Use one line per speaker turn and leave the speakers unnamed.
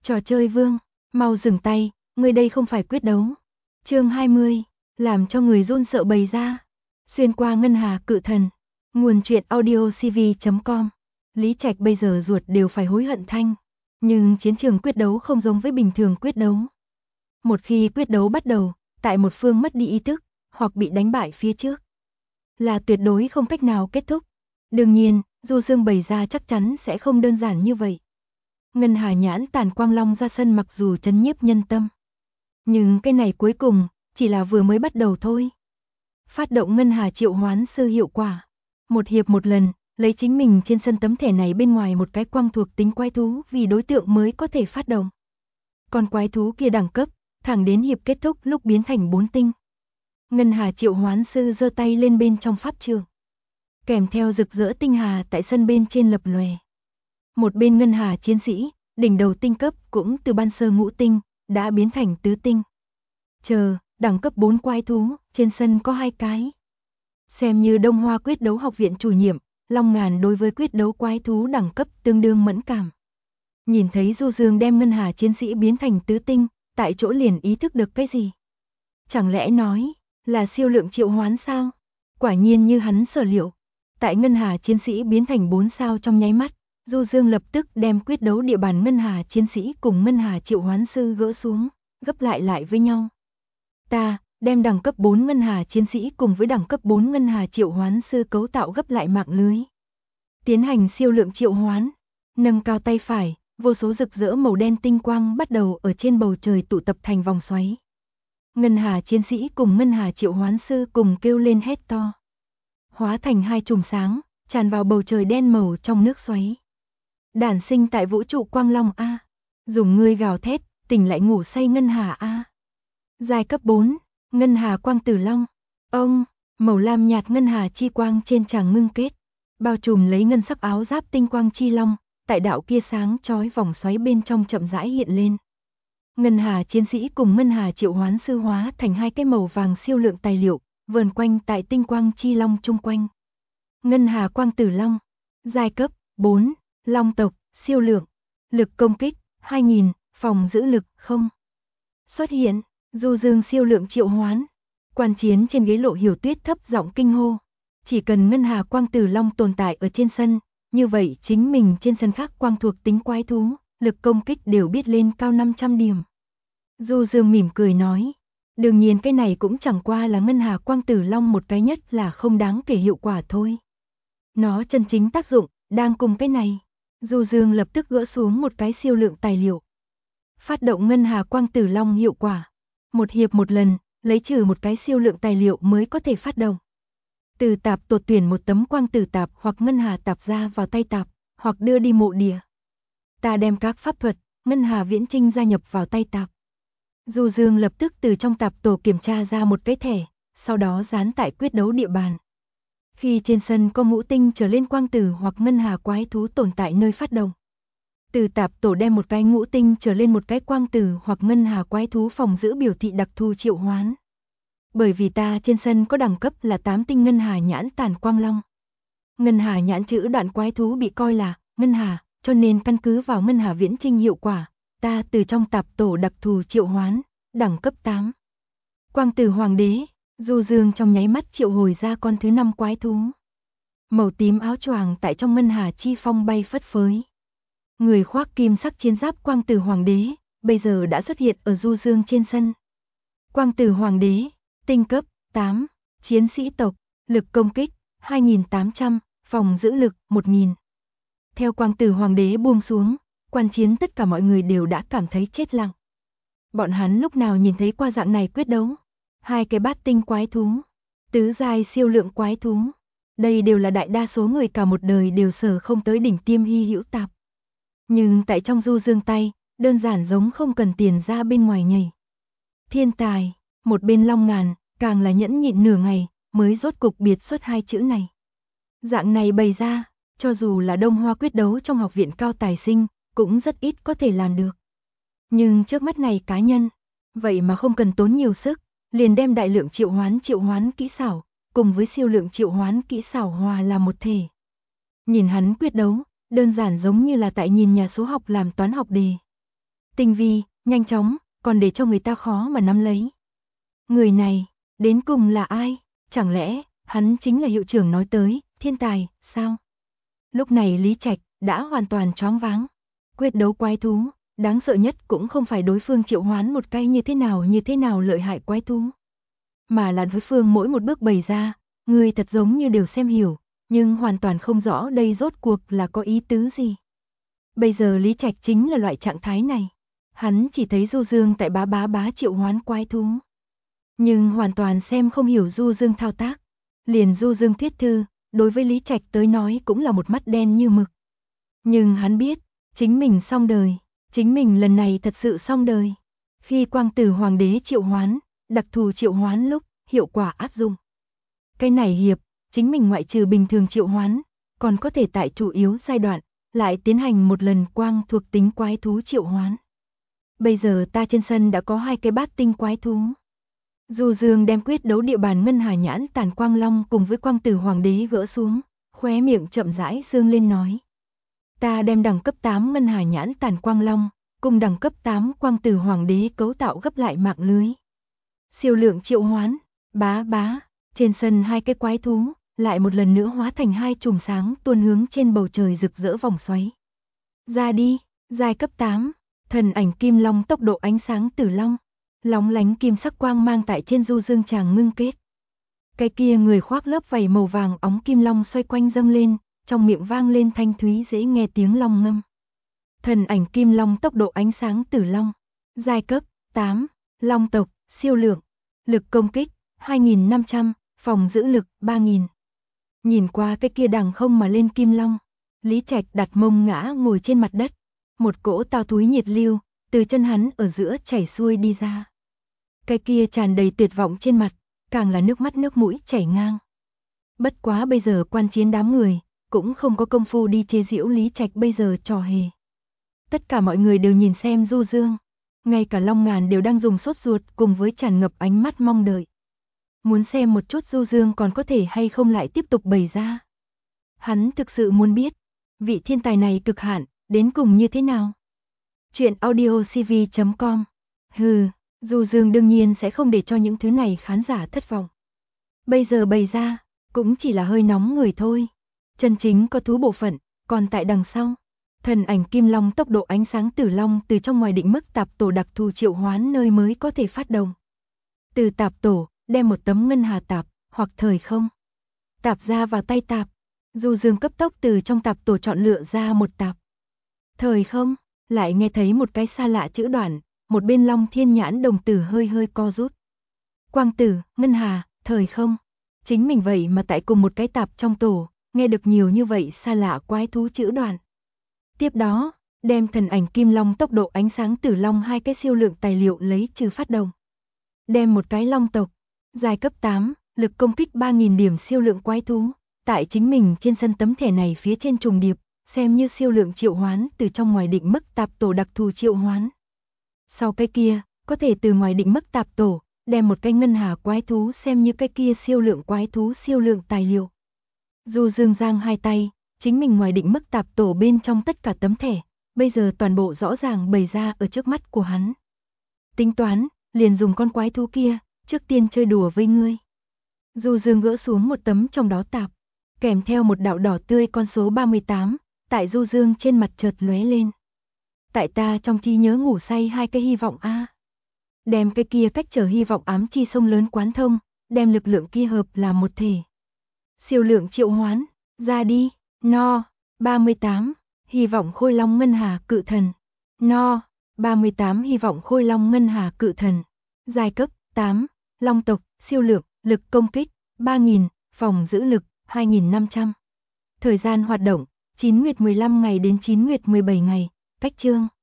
Trò chơi vương, mau dừng tay, người đây không phải quyết đấu. Chương 20, làm cho người run sợ bày ra. Xuyên qua ngân hà cự thần. Nguồn truyện audiocv.com. Lý Trạch bây giờ ruột đều phải hối hận thanh. Nhưng chiến trường quyết đấu không giống với bình thường quyết đấu. Một khi quyết đấu bắt đầu, tại một phương mất đi ý thức, hoặc bị đánh bại phía trước, là tuyệt đối không cách nào kết thúc. Đương nhiên, Du Dương bày ra chắc chắn sẽ không đơn giản như vậy. Ngân hà nhãn tàn quang long ra sân mặc dù chấn nhiếp nhân tâm. Nhưng cái này cuối cùng, chỉ là vừa mới bắt đầu thôi. Phát động ngân hà triệu hoán sư hiệu quả. Một hiệp một lần, lấy chính mình trên sân tấm thẻ này bên ngoài một cái quang thuộc tính quái thú vì đối tượng mới có thể phát động. Còn quái thú kia đẳng cấp, thẳng đến hiệp kết thúc lúc biến thành 4 tinh. Ngân hà triệu hoán sư giơ tay lên bên trong pháp trường. Kèm theo rực rỡ tinh hà tại sân bên trên lập lòe. Một bên ngân hà chiến sĩ, đỉnh đầu tinh cấp cũng từ ban sơ ngũ tinh, đã biến thành tứ tinh. Chờ, đẳng cấp 4 quái thú, trên sân có 2 cái. Xem như Đông Hoa quyết đấu học viện chủ nhiệm, Long Ngàn đối với quyết đấu quái thú đẳng cấp tương đương mẫn cảm. Nhìn thấy Du Dương đem ngân hà chiến sĩ biến thành tứ tinh, tại chỗ liền ý thức được cái gì? Chẳng lẽ nói, là siêu lượng triệu hoán sao? Quả nhiên như hắn sở liệu. Tại ngân hà chiến sĩ biến thành 4 sao trong nháy mắt, Du Dương lập tức đem quyết đấu địa bàn ngân hà chiến sĩ cùng ngân hà triệu hoán sư gỡ xuống, gấp lại với nhau. Ta đem đẳng cấp 4 ngân hà chiến sĩ cùng với đẳng cấp 4 ngân hà triệu hoán sư cấu tạo gấp lại mạng lưới. Tiến hành siêu lượng triệu hoán, nâng cao tay phải, vô số rực rỡ màu đen tinh quang bắt đầu ở trên bầu trời tụ tập thành vòng xoáy. Ngân hà chiến sĩ cùng ngân hà triệu hoán sư cùng kêu lên hét to. Hóa thành 2 chùm sáng, tràn vào bầu trời đen màu trong nước xoáy. Đản sinh tại vũ trụ quang long A. Dùng ngươi gào thét, tỉnh lại ngủ say ngân hà A. Giai cấp 4, ngân hà quang tử long. Ông, màu lam nhạt ngân hà chi quang trên tràng ngưng kết. Bao trùm lấy ngân sắc áo giáp tinh quang chi long, tại đạo kia sáng chói vòng xoáy bên trong chậm rãi hiện lên. Ngân hà chiến sĩ cùng ngân hà triệu hoán sư hóa thành 2 cái màu vàng siêu lượng tài liệu, vờn quanh tại tinh quang chi long chung quanh. Ngân hà quang tử long, giai cấp 4, long tộc, siêu lượng, lực công kích 2000, phòng giữ lực 0. Xuất hiện, Du Dương siêu lượng triệu hoán. Quan chiến trên ghế Lộ Hiểu Tuyết thấp giọng kinh hô. Chỉ cần ngân hà quang tử long tồn tại ở trên sân, như vậy chính mình trên sân khác quang thuộc tính quái thú, lực công kích đều biết lên cao 500 điểm. Du Dương mỉm cười nói. Đương nhiên cái này cũng chẳng qua là ngân hà quang tử long một cái nhất là không đáng kể hiệu quả thôi. Nó chân chính tác dụng, đang cùng cái này. Du Dương lập tức gỡ xuống một cái siêu lượng tài liệu. Phát động ngân hà quang tử long hiệu quả. Một hiệp một lần, lấy trừ một cái siêu lượng tài liệu mới có thể phát động. Từ tạp tột tuyển một tấm quang tử tạp hoặc ngân hà tạp ra vào tay tạp, hoặc đưa đi mộ địa. Ta đem các pháp thuật, ngân hà viễn trinh gia nhập vào tay tạp. Du Dương lập tức từ trong tạp tổ kiểm tra ra một cái thẻ, sau đó dán tại quyết đấu địa bàn. Khi trên sân có ngũ tinh trở lên quang tử hoặc ngân hà quái thú tồn tại nơi phát động, từ tạp tổ đem một cái ngũ tinh trở lên một cái quang tử hoặc ngân hà quái thú phòng giữ biểu thị đặc thù triệu hoán. Bởi vì ta trên sân có đẳng cấp là 8 tinh ngân hà nhãn tàn quang long. Ngân hà nhãn chữ đoạn quái thú bị coi là ngân hà, cho nên căn cứ vào ngân hà viễn trinh hiệu quả, ta từ trong tạp tổ đặc thù triệu hoán, đẳng cấp 8. Quang tử hoàng đế, Du Dương trong nháy mắt triệu hồi ra con thứ 5 quái thú. Màu tím áo choàng tại trong ngân hà chi phong bay phất phới. Người khoác kim sắc chiến giáp quang tử hoàng đế, bây giờ đã xuất hiện ở Du Dương trên sân. Quang tử hoàng đế, tinh cấp 8, chiến sĩ tộc, lực công kích 2800, phòng giữ lực 1000. Theo quang tử hoàng đế buông xuống, quan chiến tất cả mọi người đều đã cảm thấy chết lặng. Bọn hắn lúc nào nhìn thấy qua dạng này quyết đấu? 2 cái bát tinh quái thú, tứ giai siêu lượng quái thú. Đây đều là đại đa số người cả một đời đều sở không tới đỉnh tiêm hy hữu tạp. Nhưng tại trong Du Dương tay, đơn giản giống không cần tiền ra bên ngoài nhảy. Thiên tài, một bên Long Ngàn, càng là nhẫn nhịn nửa ngày, mới rốt cục biệt xuất 2 chữ này. Dạng này bày ra, cho dù là Đông Hoa quyết đấu trong học viện cao tài sinh, cũng rất ít có thể làm được. Nhưng trước mắt này cá nhân, vậy mà không cần tốn nhiều sức, liền đem đại lượng triệu hoán kỹ xảo, cùng với siêu lượng triệu hoán kỹ xảo hòa làm một thể. Nhìn hắn quyết đấu, đơn giản giống như là tại nhìn nhà số học làm toán học đề. tinh vi, nhanh chóng, còn để cho người ta khó mà nắm lấy. Người này, đến cùng là ai? Chẳng lẽ, hắn chính là hiệu trưởng nói tới, thiên tài, sao? Lúc này Lý Trạch đã hoàn toàn choáng váng. Quyết đấu quái thú, đáng sợ nhất cũng không phải đối phương triệu hoán một cái như thế nào lợi hại quái thú. Mà là đối phương mỗi một bước bày ra, người thật giống như đều xem hiểu, nhưng hoàn toàn không rõ đây rốt cuộc là có ý tứ gì. Bây giờ Lý Trạch chính là loại trạng thái này. Hắn chỉ thấy Du Dương tại bá triệu hoán quái thú. Nhưng hoàn toàn xem không hiểu Du Dương thao tác. Liền Du Dương thuyết thư, đối với Lý Trạch tới nói cũng là một mắt đen như mực. Nhưng hắn biết, chính mình xong đời, chính mình lần này thật sự xong đời. Khi Quang Tử Hoàng đế triệu hoán, đặc thù triệu hoán lúc, hiệu quả áp dụng. Cái này hiệp, chính mình ngoại trừ bình thường triệu hoán, còn có thể tại chủ yếu giai đoạn, lại tiến hành một lần quang thuộc tính quái thú triệu hoán. Bây giờ ta trên sân đã có 2 cái bát tinh quái thú. Du Dương đem quyết đấu địa bàn ngân hà nhãn tàn quang long cùng với Quang Tử Hoàng đế gỡ xuống, khóe miệng chậm rãi dương lên nói. Ta đem đẳng cấp 8 ngân hà nhãn tàn quang long, cùng đẳng cấp 8 Quang Tử Hoàng đế cấu tạo gấp lại mạng lưới. Siêu lượng triệu hoán, bá, trên sân 2 cái quái thú, lại một lần nữa hóa thành 2 chùm sáng tuôn hướng trên bầu trời rực rỡ vòng xoáy. Ra đi, giai cấp 8, thần ảnh kim long tốc độ ánh sáng tử long, lóng lánh kim sắc quang mang tại trên Du Dương tràng ngưng kết. Cái kia người khoác lớp vảy màu vàng óng kim long xoay quanh dâng lên, trong miệng vang lên thanh thúy dễ nghe tiếng long ngâm. Thần ảnh kim long tốc độ ánh sáng tử long, giai cấp 8, long tộc, siêu lượng, lực công kích 2500, phòng giữ lực 3000. Nhìn qua cái kia đằng không mà lên kim long, Lý Trạch đặt mông ngã ngồi trên mặt đất, một cỗ tao túi nhiệt lưu từ chân hắn ở giữa chảy xuôi đi ra. Cái kia tràn đầy tuyệt vọng trên mặt, càng là nước mắt nước mũi chảy ngang. Bất quá bây giờ quan chiến đám người, cũng không có công phu đi chế giễu Lý Trạch bây giờ trò hề. Tất cả mọi người đều nhìn xem Du Dương, ngay cả Long Ngàn đều đang dùng sốt ruột cùng với tràn ngập ánh mắt mong đợi. Muốn xem một chút Du Dương còn có thể hay không lại tiếp tục bày ra. Hắn thực sự muốn biết, vị thiên tài này cực hạn, đến cùng như thế nào. Chuyện audiocv.com. Hừ, Du Dương đương nhiên sẽ không để cho những thứ này khán giả thất vọng. Bây giờ bày ra, cũng chỉ là hơi nóng người thôi. Chân chính có thú bộ phận, còn tại đằng sau. Thần ảnh kim long tốc độ ánh sáng tử long từ trong ngoài định mức tạp tổ đặc thù triệu hoán nơi mới có thể phát động. Từ tạp tổ, đem một tấm ngân hà tạp, hoặc thời không. Tạp ra vào tay tạp. Du Dương cấp tốc từ trong tạp tổ chọn lựa ra một tạp. Thời không, lại nghe thấy một cái xa lạ chữ đoạn, một bên Long Thiên Nhãn đồng tử hơi co rút. Quang Tử, ngân hà, thời không. Chính mình vậy mà tại cùng một cái tạp trong tổ, nghe được nhiều như vậy xa lạ quái thú chữ đoạn. Tiếp đó, đem thần ảnh kim long tốc độ ánh sáng tử long 2 cái siêu lượng tài liệu lấy trừ phát động. Đem một cái long tộc, giai cấp 8, lực công kích 3000 điểm siêu lượng quái thú, tại chính mình trên sân tấm thẻ này phía trên trùng điệp, xem như siêu lượng triệu hoán từ trong ngoài định mức tạp tổ đặc thù triệu hoán. Sau cái kia, có thể từ ngoài định mức tạp tổ, đem một cái ngân hà quái thú xem như cái kia siêu lượng quái thú siêu lượng tài liệu. Du Dương giang 2 tay, chính mình ngoài định mức tạp tổ bên trong tất cả tấm thẻ, bây giờ toàn bộ rõ ràng bày ra ở trước mắt của hắn. Tính toán, liền dùng con quái thú kia, trước tiên chơi đùa với ngươi. Du Dương gỡ xuống một tấm trong đó tạp, kèm theo một đạo đỏ tươi con số 38, tại Du Dương trên mặt chợt lóe lên. Tại ta trong trí nhớ ngủ say 2 cái hy vọng a. Đem cái kia cách trở hy vọng ám chi sông lớn quán thông, đem lực lượng kia hợp làm một thể. Siêu lượng triệu hoán, ra đi, no, 38, hy vọng khôi long ngân hà cự thần. No, 38 hy vọng khôi long ngân hà cự thần. Giai cấp 8, long tộc, siêu lượng, lực công kích 3000, phòng giữ lực 2500. Thời gian hoạt động 9 nguyệt 15 ngày đến 9 nguyệt 17 ngày, cách chương